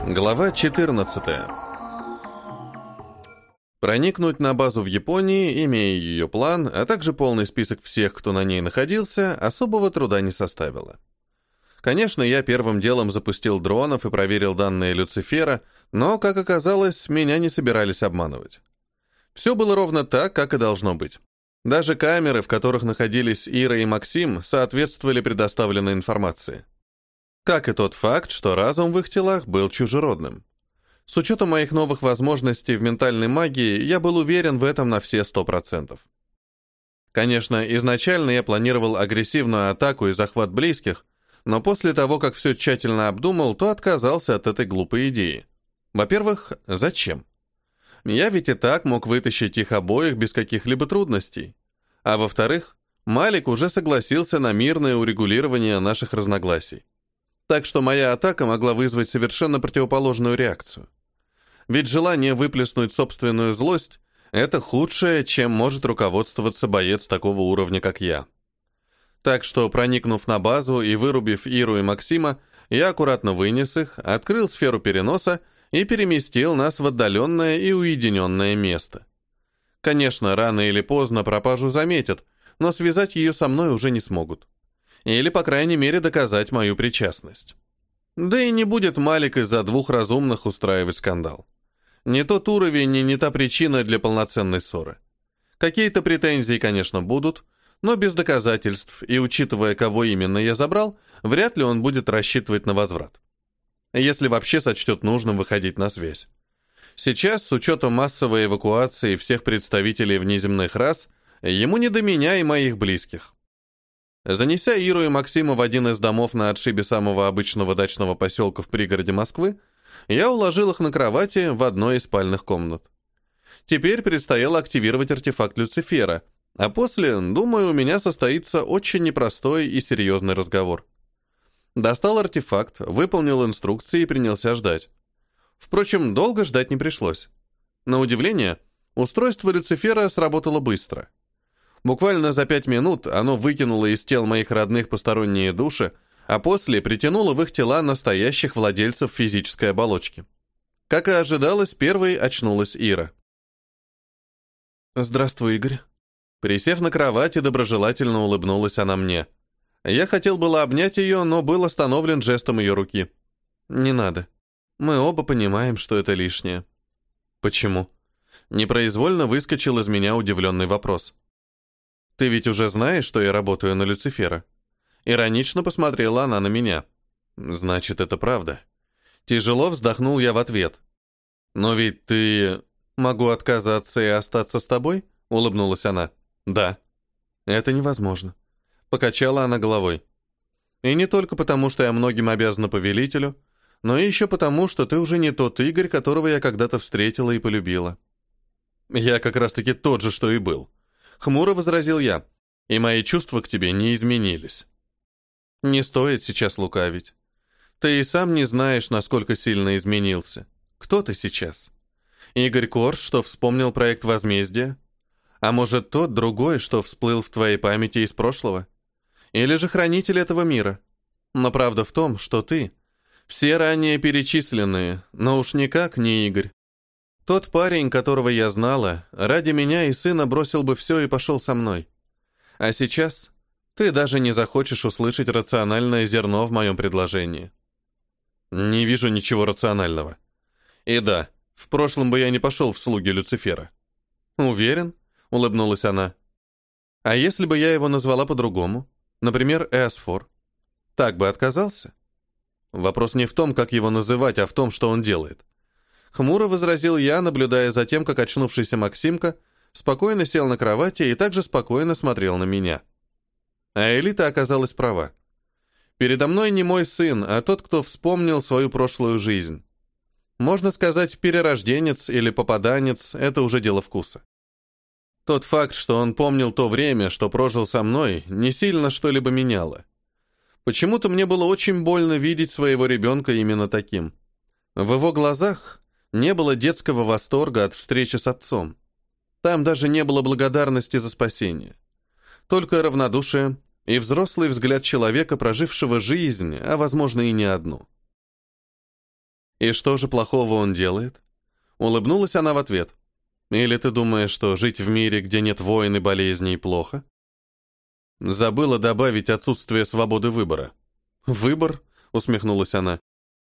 Глава 14. Проникнуть на базу в Японии, имея ее план, а также полный список всех, кто на ней находился, особого труда не составило. Конечно, я первым делом запустил дронов и проверил данные Люцифера, но, как оказалось, меня не собирались обманывать. Все было ровно так, как и должно быть. Даже камеры, в которых находились Ира и Максим, соответствовали предоставленной информации. Как и тот факт, что разум в их телах был чужеродным. С учетом моих новых возможностей в ментальной магии, я был уверен в этом на все 100%. Конечно, изначально я планировал агрессивную атаку и захват близких, но после того, как все тщательно обдумал, то отказался от этой глупой идеи. Во-первых, зачем? Я ведь и так мог вытащить их обоих без каких-либо трудностей. А во-вторых, Малик уже согласился на мирное урегулирование наших разногласий. Так что моя атака могла вызвать совершенно противоположную реакцию. Ведь желание выплеснуть собственную злость – это худшее, чем может руководствоваться боец такого уровня, как я. Так что, проникнув на базу и вырубив Иру и Максима, я аккуратно вынес их, открыл сферу переноса и переместил нас в отдаленное и уединенное место. Конечно, рано или поздно пропажу заметят, но связать ее со мной уже не смогут. Или, по крайней мере, доказать мою причастность. Да и не будет Малик из-за двух разумных устраивать скандал. Не тот уровень и не та причина для полноценной ссоры. Какие-то претензии, конечно, будут, но без доказательств, и учитывая, кого именно я забрал, вряд ли он будет рассчитывать на возврат. Если вообще сочтет нужным выходить на связь. Сейчас, с учетом массовой эвакуации всех представителей внеземных рас, ему не до меня и моих близких. Занеся Иру и Максима в один из домов на отшибе самого обычного дачного поселка в пригороде Москвы, я уложил их на кровати в одной из спальных комнат. Теперь предстояло активировать артефакт Люцифера, а после, думаю, у меня состоится очень непростой и серьезный разговор. Достал артефакт, выполнил инструкции и принялся ждать. Впрочем, долго ждать не пришлось. На удивление, устройство Люцифера сработало быстро. Буквально за 5 минут оно выкинуло из тел моих родных посторонние души, а после притянуло в их тела настоящих владельцев физической оболочки. Как и ожидалось, первой очнулась Ира. «Здравствуй, Игорь». Присев на кровати, доброжелательно улыбнулась она мне. Я хотел было обнять ее, но был остановлен жестом ее руки. «Не надо. Мы оба понимаем, что это лишнее». «Почему?» Непроизвольно выскочил из меня удивленный вопрос. «Ты ведь уже знаешь, что я работаю на Люцифера?» Иронично посмотрела она на меня. «Значит, это правда». Тяжело вздохнул я в ответ. «Но ведь ты...» «Могу отказаться и остаться с тобой?» Улыбнулась она. «Да». «Это невозможно». Покачала она головой. «И не только потому, что я многим обязана повелителю, но и еще потому, что ты уже не тот Игорь, которого я когда-то встретила и полюбила». «Я как раз-таки тот же, что и был». Хмуро возразил я, и мои чувства к тебе не изменились. Не стоит сейчас лукавить. Ты и сам не знаешь, насколько сильно изменился. Кто ты сейчас? Игорь Корж, что вспомнил проект возмездия? А может, тот другой, что всплыл в твоей памяти из прошлого? Или же хранитель этого мира? Но правда в том, что ты — все ранее перечисленные, но уж никак не Игорь. Тот парень, которого я знала, ради меня и сына бросил бы все и пошел со мной. А сейчас ты даже не захочешь услышать рациональное зерно в моем предложении. Не вижу ничего рационального. И да, в прошлом бы я не пошел в слуги Люцифера. Уверен? Улыбнулась она. А если бы я его назвала по-другому? Например, Эсфор. Так бы отказался? Вопрос не в том, как его называть, а в том, что он делает. Хмуро возразил я, наблюдая за тем, как очнувшийся Максимка спокойно сел на кровати и также спокойно смотрел на меня. А Элита оказалась права. Передо мной не мой сын, а тот, кто вспомнил свою прошлую жизнь. Можно сказать, перерожденец или попаданец – это уже дело вкуса. Тот факт, что он помнил то время, что прожил со мной, не сильно что-либо меняло. Почему-то мне было очень больно видеть своего ребенка именно таким. В его глазах не было детского восторга от встречи с отцом. Там даже не было благодарности за спасение. Только равнодушие и взрослый взгляд человека, прожившего жизнь, а возможно и не одну. И что же плохого он делает? Улыбнулась она в ответ. Или ты думаешь, что жить в мире, где нет войн и болезней, плохо? Забыла добавить отсутствие свободы выбора. Выбор? Усмехнулась она.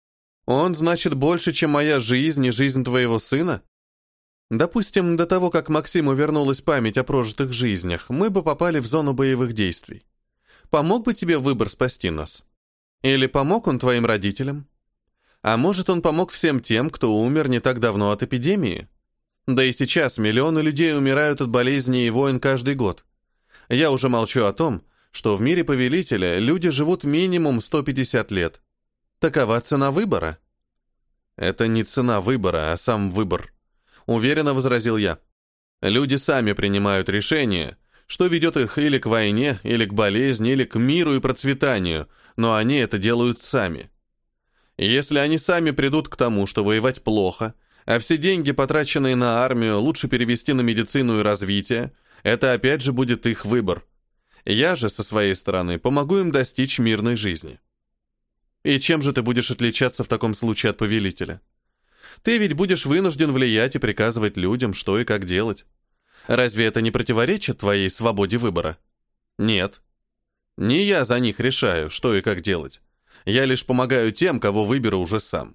Он значит больше, чем моя жизнь и жизнь твоего сына? Допустим, до того, как Максиму вернулась память о прожитых жизнях, мы бы попали в зону боевых действий. Помог бы тебе выбор спасти нас? Или помог он твоим родителям? А может, он помог всем тем, кто умер не так давно от эпидемии? Да и сейчас миллионы людей умирают от болезней и войн каждый год. Я уже молчу о том, что в мире повелителя люди живут минимум 150 лет. Такова цена выбора. Это не цена выбора, а сам выбор. Уверенно возразил я. Люди сами принимают решение, что ведет их или к войне, или к болезни, или к миру и процветанию, но они это делают сами. И если они сами придут к тому, что воевать плохо, а все деньги, потраченные на армию, лучше перевести на медицину и развитие, это опять же будет их выбор. Я же, со своей стороны, помогу им достичь мирной жизни. И чем же ты будешь отличаться в таком случае от повелителя? Ты ведь будешь вынужден влиять и приказывать людям, что и как делать. Разве это не противоречит твоей свободе выбора? Нет. Не я за них решаю, что и как делать. Я лишь помогаю тем, кого выберу уже сам.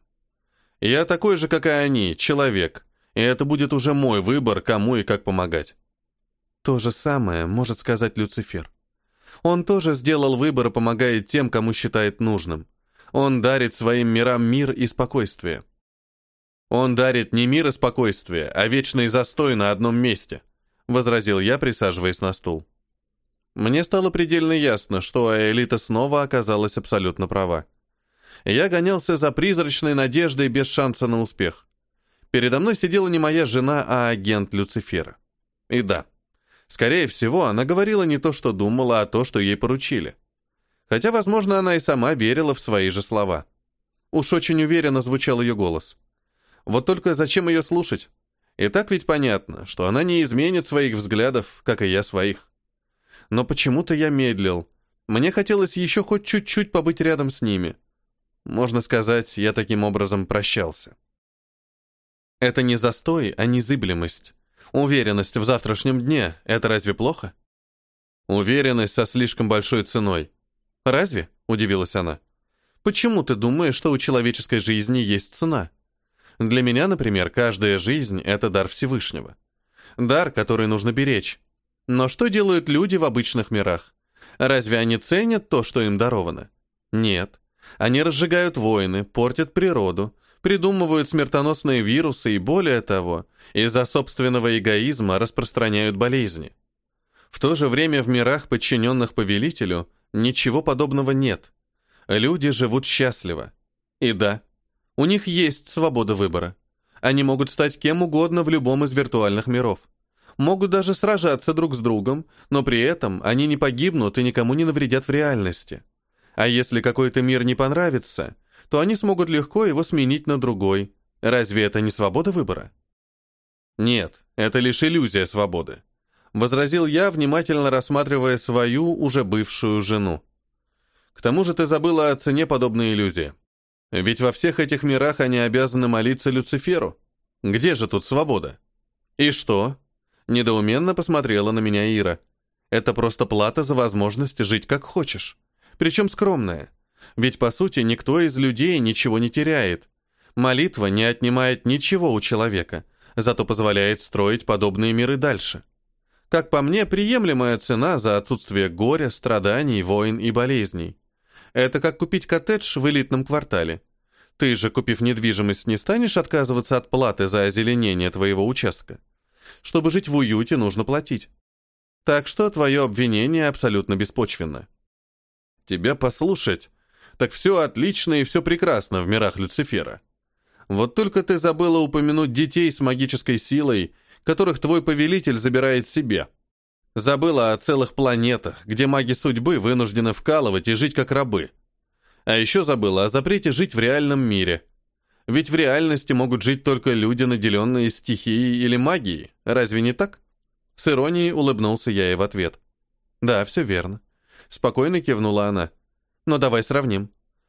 Я такой же, как и они, человек, и это будет уже мой выбор, кому и как помогать. То же самое может сказать Люцифер. Он тоже сделал выбор и помогает тем, кому считает нужным. Он дарит своим мирам мир и спокойствие. Он дарит не мир и спокойствие, а вечный застой на одном месте, возразил я, присаживаясь на стул. Мне стало предельно ясно, что Аэлита снова оказалась абсолютно права. Я гонялся за призрачной надеждой без шанса на успех. Передо мной сидела не моя жена, а агент Люцифера. И да, скорее всего, она говорила не то, что думала, а то, что ей поручили. Хотя, возможно, она и сама верила в свои же слова. Уж очень уверенно звучал ее голос. Вот только зачем ее слушать? И так ведь понятно, что она не изменит своих взглядов, как и я своих. Но почему-то я медлил. Мне хотелось еще хоть чуть-чуть побыть рядом с ними. Можно сказать, я таким образом прощался. Это не застой, а незыблемость. Уверенность в завтрашнем дне — это разве плохо? Уверенность со слишком большой ценой. Разве? — удивилась она. Почему ты думаешь, что у человеческой жизни есть цена? Для меня, например, каждая жизнь — это дар Всевышнего. Дар, который нужно беречь. Но что делают люди в обычных мирах? Разве они ценят то, что им даровано? Нет. Они разжигают войны, портят природу, придумывают смертоносные вирусы и, более того, из-за собственного эгоизма распространяют болезни. В то же время в мирах, подчиненных повелителю, ничего подобного нет. Люди живут счастливо. И да, у них есть свобода выбора. Они могут стать кем угодно в любом из виртуальных миров. Могут даже сражаться друг с другом, но при этом они не погибнут и никому не навредят в реальности. А если какой-то мир не понравится, то они смогут легко его сменить на другой. Разве это не свобода выбора? Нет, это лишь иллюзия свободы, возразил я, внимательно рассматривая свою уже бывшую жену. К тому же ты забыла о цене подобной иллюзии. Ведь во всех этих мирах они обязаны молиться Люциферу. Где же тут свобода? И что? Недоуменно посмотрела на меня Ира. Это просто плата за возможность жить как хочешь. Причем скромная. Ведь, по сути, никто из людей ничего не теряет. Молитва не отнимает ничего у человека, зато позволяет строить подобные миры дальше. Как по мне, приемлемая цена за отсутствие горя, страданий, войн и болезней. Это как купить коттедж в элитном квартале. Ты же, купив недвижимость, не станешь отказываться от платы за озеленение твоего участка. Чтобы жить в уюте, нужно платить. Так что твое обвинение абсолютно беспочвенно. Тебя послушать, так все отлично и все прекрасно в мирах Люцифера. Вот только ты забыла упомянуть детей с магической силой, которых твой повелитель забирает себе. Забыла о целых планетах, где маги судьбы вынуждены вкалывать и жить как рабы. А еще забыла о запрете жить в реальном мире. Ведь в реальности могут жить только люди, наделенные стихией или магией. Разве не так? С иронией улыбнулся я ей в ответ. Да, все верно. Спокойно кивнула она. Но давай сравним.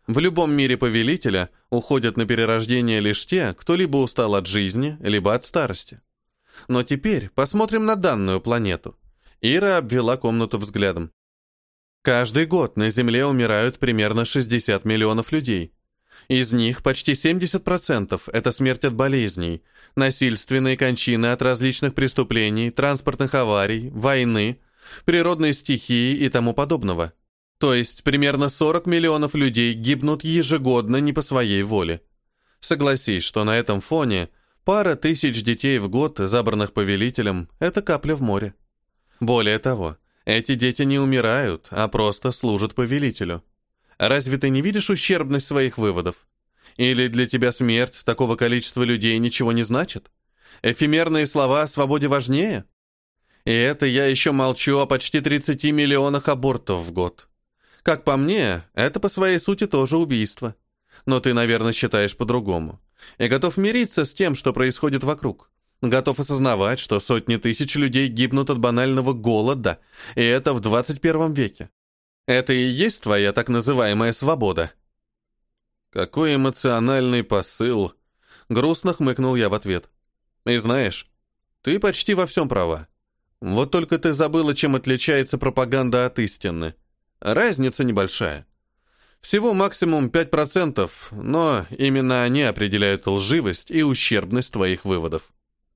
В любом мире повелителя уходят на перерождение лишь те, кто либо устал от жизни, либо от старости. Но теперь посмотрим на данную планету. Ира обвела комнату взглядом. Каждый год на Земле умирают примерно 60 миллионов людей. Из них почти 70% – это смерть от болезней, насильственные кончины от различных преступлений, транспортных аварий, войны, природной стихии и тому подобного. То есть примерно 40 миллионов людей гибнут ежегодно не по своей воле. Согласись, что на этом фоне пара тысяч детей в год, забранных повелителем, это капля в море. Более того, эти дети не умирают, а просто служат повелителю. Разве ты не видишь ущербность своих выводов? Или для тебя смерть такого количества людей ничего не значит? Эфемерные слова о свободе важнее? И это я еще молчу о почти 30 миллионах абортов в год. Как по мне, это по своей сути тоже убийство. Но ты, наверное, считаешь по-другому. И готов мириться с тем, что происходит вокруг. Готов осознавать, что сотни тысяч людей гибнут от банального голода, и это в 21 веке. Это и есть твоя так называемая свобода. Какой эмоциональный посыл. Грустно хмыкнул я в ответ. И знаешь, ты почти во всем права. Вот только ты забыла, чем отличается пропаганда от истины. Разница небольшая. Всего максимум 5%, но именно они определяют лживость и ущербность твоих выводов.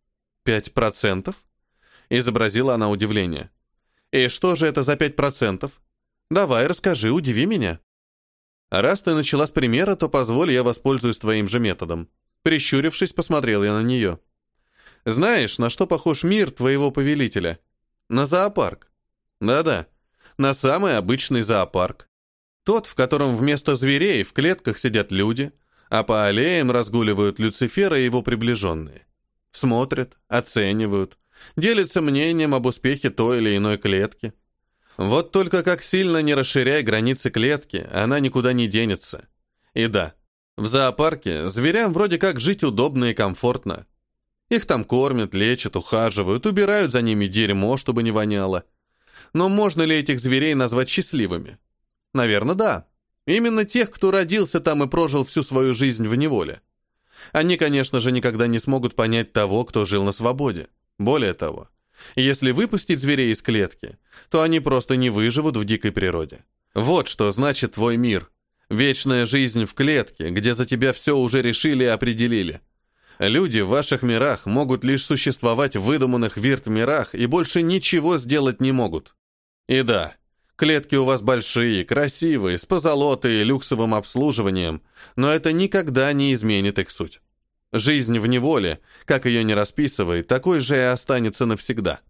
5%? Изобразила она удивление. И что же это за 5%? Давай, расскажи, удиви меня. Раз ты начала с примера, то позволь, я воспользуюсь твоим же методом. Прищурившись, посмотрел я на нее. Знаешь, на что похож мир твоего повелителя? На зоопарк. Да-да, на самый обычный зоопарк. Тот, в котором вместо зверей в клетках сидят люди, а по аллеям разгуливают Люцифер и его приближенные. Смотрят, оценивают, делятся мнением об успехе той или иной клетки. Вот только как сильно не расширяй границы клетки, она никуда не денется. И да, в зоопарке зверям вроде как жить удобно и комфортно. Их там кормят, лечат, ухаживают, убирают за ними дерьмо, чтобы не воняло. Но можно ли этих зверей назвать счастливыми? Наверное, да. Именно тех, кто родился там и прожил всю свою жизнь в неволе. Они, конечно же, никогда не смогут понять того, кто жил на свободе. Более того, если выпустить зверей из клетки, то они просто не выживут в дикой природе. Вот что значит твой мир. Вечная жизнь в клетке, где за тебя все уже решили и определили. Люди в ваших мирах могут лишь существовать в выдуманных вирт-мирах и больше ничего сделать не могут. И да, клетки у вас большие, красивые, с позолотой и люксовым обслуживанием, но это никогда не изменит их суть. Жизнь в неволе, как ее не расписывай, такой же и останется навсегда.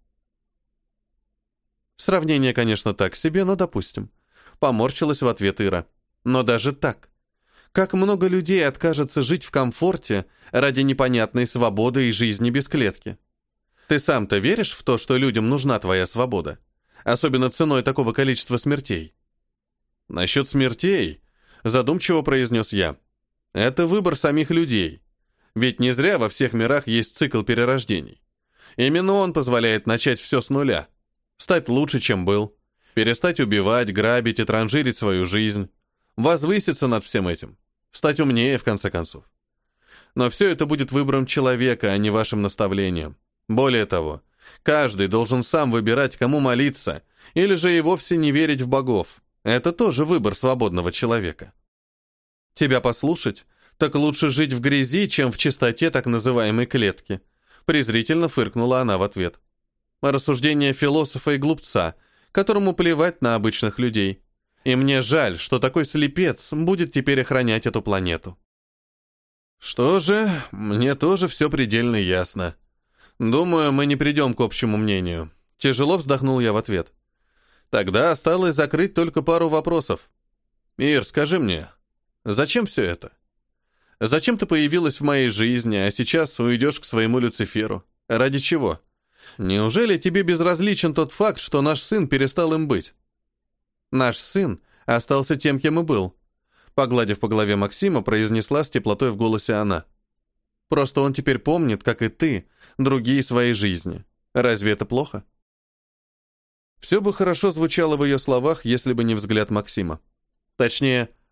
Сравнение, конечно, так себе, но допустим. Поморщилась в ответ Ира. Но даже так. Как много людей откажется жить в комфорте ради непонятной свободы и жизни без клетки? Ты сам-то веришь в то, что людям нужна твоя свобода? Особенно ценой такого количества смертей. Насчет смертей, задумчиво произнес я, это выбор самих людей. Ведь не зря во всех мирах есть цикл перерождений. Именно он позволяет начать все с нуля. Стать лучше, чем был. Перестать убивать, грабить и транжирить свою жизнь. Возвыситься над всем этим. Стать умнее, в конце концов. Но все это будет выбором человека, а не вашим наставлением. Более того, каждый должен сам выбирать, кому молиться, или же и вовсе не верить в богов. Это тоже выбор свободного человека. Тебя послушать, так лучше жить в грязи, чем в чистоте так называемой клетки. Презрительно фыркнула она в ответ. Рассуждение философа и глупца, которому плевать на обычных людей. И мне жаль, что такой слепец будет теперь охранять эту планету. Что же, мне тоже все предельно ясно. Думаю, мы не придем к общему мнению. Тяжело вздохнул я в ответ. Тогда осталось закрыть только пару вопросов. Ир, скажи мне, зачем все это? Зачем ты появилась в моей жизни, а сейчас уйдешь к своему Люциферу? Ради чего? Неужели тебе безразличен тот факт, что наш сын перестал им быть? Наш сын остался тем, кем и был. Погладив по голове Максима, произнесла с теплотой в голосе она. Просто он теперь помнит, как и ты, другие свои жизни. Разве это плохо? Все бы хорошо звучало в ее словах, если бы не взгляд Максима. Точнее,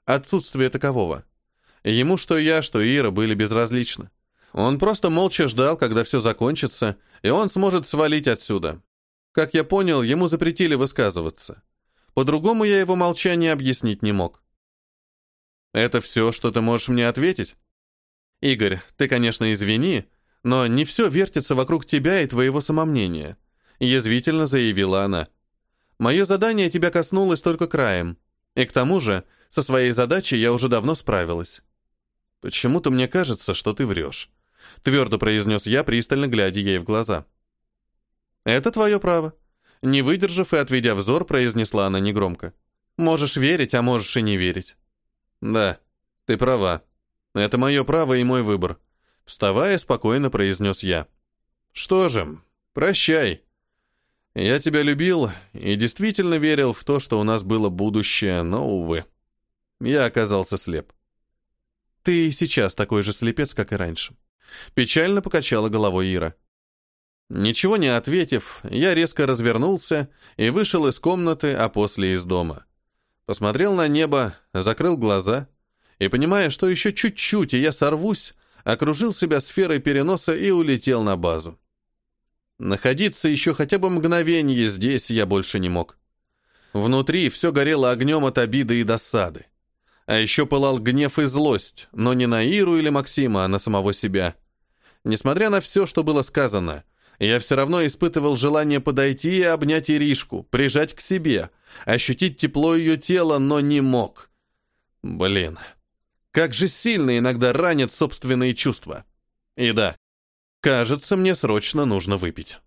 отсутствие такового. Ему что я, что Ира были безразличны. Он просто молча ждал, когда все закончится, и он сможет свалить отсюда. Как я понял, ему запретили высказываться. По-другому я его молчание объяснить не мог. «Это все, что ты можешь мне ответить?» «Игорь, ты, конечно, извини, но не все вертится вокруг тебя и твоего самомнения», язвительно заявила она. «Мое задание тебя коснулось только краем. И к тому же, со своей задачей я уже давно справилась». «Почему-то мне кажется, что ты врешь», твердо произнес я, пристально глядя ей в глаза. «Это твое право», не выдержав и отведя взор, произнесла она негромко. «Можешь верить, а можешь и не верить». «Да, ты права. Это мое право и мой выбор», вставая, спокойно произнес я. «Что же, прощай. Я тебя любил и действительно верил в то, что у нас было будущее, но, увы, я оказался слеп». «Ты сейчас такой же слепец, как и раньше», печально покачала головой Ира. Ничего не ответив, я резко развернулся и вышел из комнаты, а после из дома. Посмотрел на небо, закрыл глаза и, понимая, что еще чуть-чуть, и я сорвусь, окружил себя сферой переноса и улетел на базу. Находиться еще хотя бы мгновение здесь я больше не мог. Внутри все горело огнем от обиды и досады. А еще пылал гнев и злость, но не на Иру или Максима, а на самого себя. Несмотря на все, что было сказано, я все равно испытывал желание подойти и обнять Иришку, прижать к себе, ощутить тепло ее тела, но не мог. Блин, как же сильно иногда ранят собственные чувства. И да, кажется, мне срочно нужно выпить.